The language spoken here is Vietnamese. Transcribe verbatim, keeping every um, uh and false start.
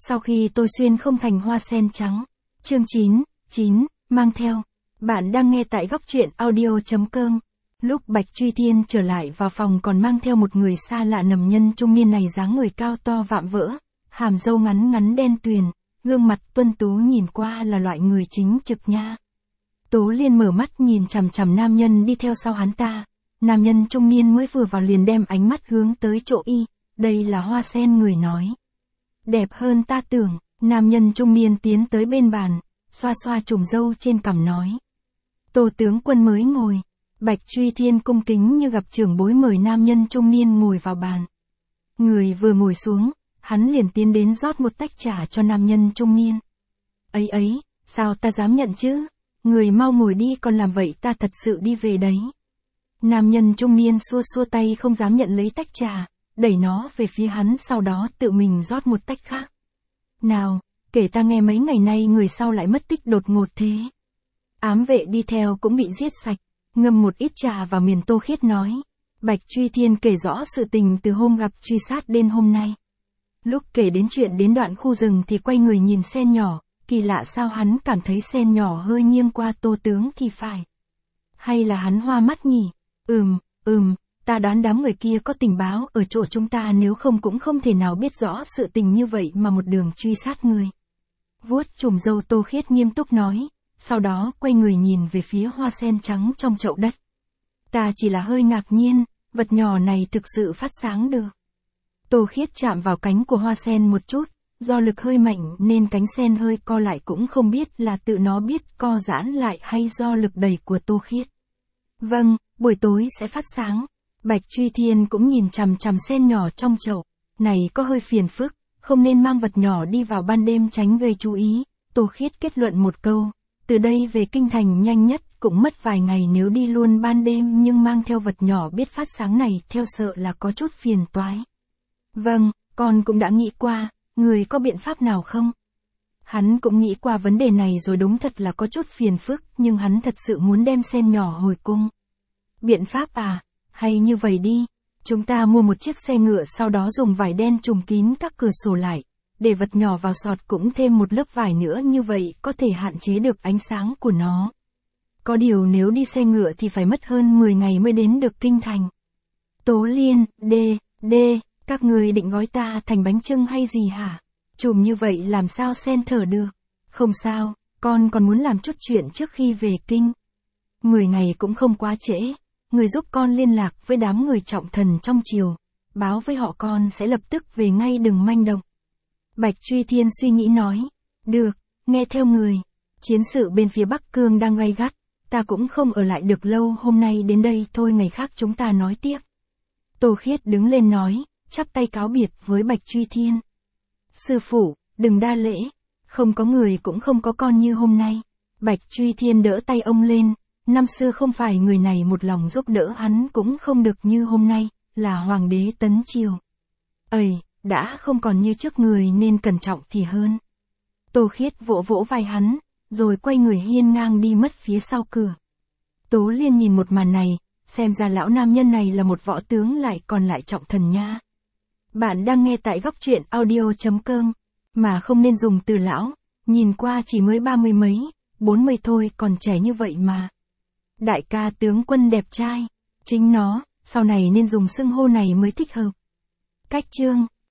Sau khi tôi xuyên không thành hoa sen trắng. Chương chín, chín, mang theo. Bạn đang nghe tại góc truyện audio.com. Lúc Bạch Truy Thiên trở lại vào phòng còn mang theo một người xa lạ, nầm nhân trung niên này dáng người cao to vạm vỡ, hàm râu ngắn ngắn đen tuyền, gương mặt tuân tú nhìn qua là loại người chính trực nha. Tố Liên mở mắt nhìn chằm chằm nam nhân đi theo sau hắn ta. Nam nhân trung niên mới vừa vào liền đem ánh mắt hướng tới chỗ y. Đây là hoa sen người nói. Đẹp hơn ta tưởng. Nam nhân trung niên tiến tới bên bàn, xoa xoa trùm râu trên cằm nói. Tô tướng quân mới ngồi. Bạch Truy Thiên cung kính như gặp trưởng bối mời nam nhân trung niên ngồi vào bàn. Người vừa ngồi xuống, hắn liền tiến đến rót một tách trà cho nam nhân trung niên. Ấy ấy, sao ta dám nhận chứ? Người mau ngồi đi, còn làm vậy ta thật sự đi về đấy. Nam nhân trung niên xua xua tay không dám nhận lấy tách trà, đẩy nó về phía hắn, sau đó tự mình rót một tách khác. Nào, kể ta nghe, mấy ngày nay người sau lại mất tích đột ngột thế. Ám vệ đi theo cũng bị giết sạch, ngâm một ít trà vào miền. Tô Khiết nói. Bạch Truy Thiên kể rõ sự tình từ hôm gặp truy sát đến hôm nay. Lúc kể đến chuyện đến đoạn khu rừng thì quay người nhìn sen nhỏ, kỳ lạ sao hắn cảm thấy sen nhỏ hơi nghiêng qua Tô tướng thì phải. Hay là hắn hoa mắt nhỉ? Ừm, ừm, ta đoán đám người kia có tình báo ở chỗ chúng ta, nếu không cũng không thể nào biết rõ sự tình như vậy mà một đường truy sát người. Vuốt chùm râu, Tô Khiết nghiêm túc nói, sau đó quay người nhìn về phía hoa sen trắng trong chậu đất. Ta chỉ là hơi ngạc nhiên, vật nhỏ này thực sự phát sáng được. Tô Khiết chạm vào cánh của hoa sen một chút, do lực hơi mạnh nên cánh sen hơi co lại, cũng không biết là tự nó biết co giãn lại hay do lực đẩy của Tô Khiết. Vâng, buổi tối sẽ phát sáng. Bạch Truy Thiên cũng nhìn chằm chằm sen nhỏ trong chậu. Này có hơi phiền phức, không nên mang vật nhỏ đi vào ban đêm tránh gây chú ý. Tô Khiết kết luận một câu. Từ đây về kinh thành nhanh nhất cũng mất vài ngày, nếu đi luôn ban đêm nhưng mang theo vật nhỏ biết phát sáng này theo sợ là có chút phiền toái. Vâng, con cũng đã nghĩ qua, người có biện pháp nào không? Hắn cũng nghĩ qua vấn đề này rồi, đúng thật là có chút phiền phức, nhưng hắn thật sự muốn đem sen nhỏ hồi cung. Biện pháp à? Hay như vậy đi, chúng ta mua một chiếc xe ngựa, sau đó dùng vải đen trùm kín các cửa sổ lại, để vật nhỏ vào sọt, cũng thêm một lớp vải nữa, như vậy có thể hạn chế được ánh sáng của nó. Có điều nếu đi xe ngựa thì phải mất hơn mười ngày mới đến được kinh thành. Tố Liên, đê, đê, các người định gói ta thành bánh chưng hay gì hả? Chùm như vậy làm sao sen thở được? Không sao, con còn muốn làm chút chuyện trước khi về kinh. Mười ngày cũng không quá trễ. Người giúp con liên lạc với đám người trọng thần trong triều, báo với họ con sẽ lập tức về ngay, đừng manh động. Bạch Truy Thiên suy nghĩ nói. Được, nghe theo người. Chiến sự bên phía Bắc Cương đang gay gắt, ta cũng không ở lại được lâu, hôm nay đến đây thôi, ngày khác chúng ta nói tiếp. Tô Khiết đứng lên nói, chắp tay cáo biệt với Bạch Truy Thiên. Sư phụ, đừng đa lễ, không có người cũng không có con như hôm nay. Bạch Truy Thiên đỡ tay ông lên. Năm xưa không phải người này một lòng giúp đỡ hắn cũng không được như hôm nay, là hoàng đế tấn triều. Ây, đã không còn như trước, người nên cẩn trọng thì hơn. Tô Khiết vỗ vỗ vai hắn, rồi quay người hiên ngang đi mất phía sau cửa. Tố Liên nhìn một màn này, xem ra lão nam nhân này là một võ tướng lại còn lại trọng thần nha. Bạn đang nghe tại góc truyện audio.com, mà không nên dùng từ lão, nhìn qua chỉ mới ba mươi mấy, bốn mươi thôi, còn trẻ như vậy mà. Đại ca tướng quân đẹp trai, chính nó, sau này nên dùng xưng hô này mới thích hợp. Cách chương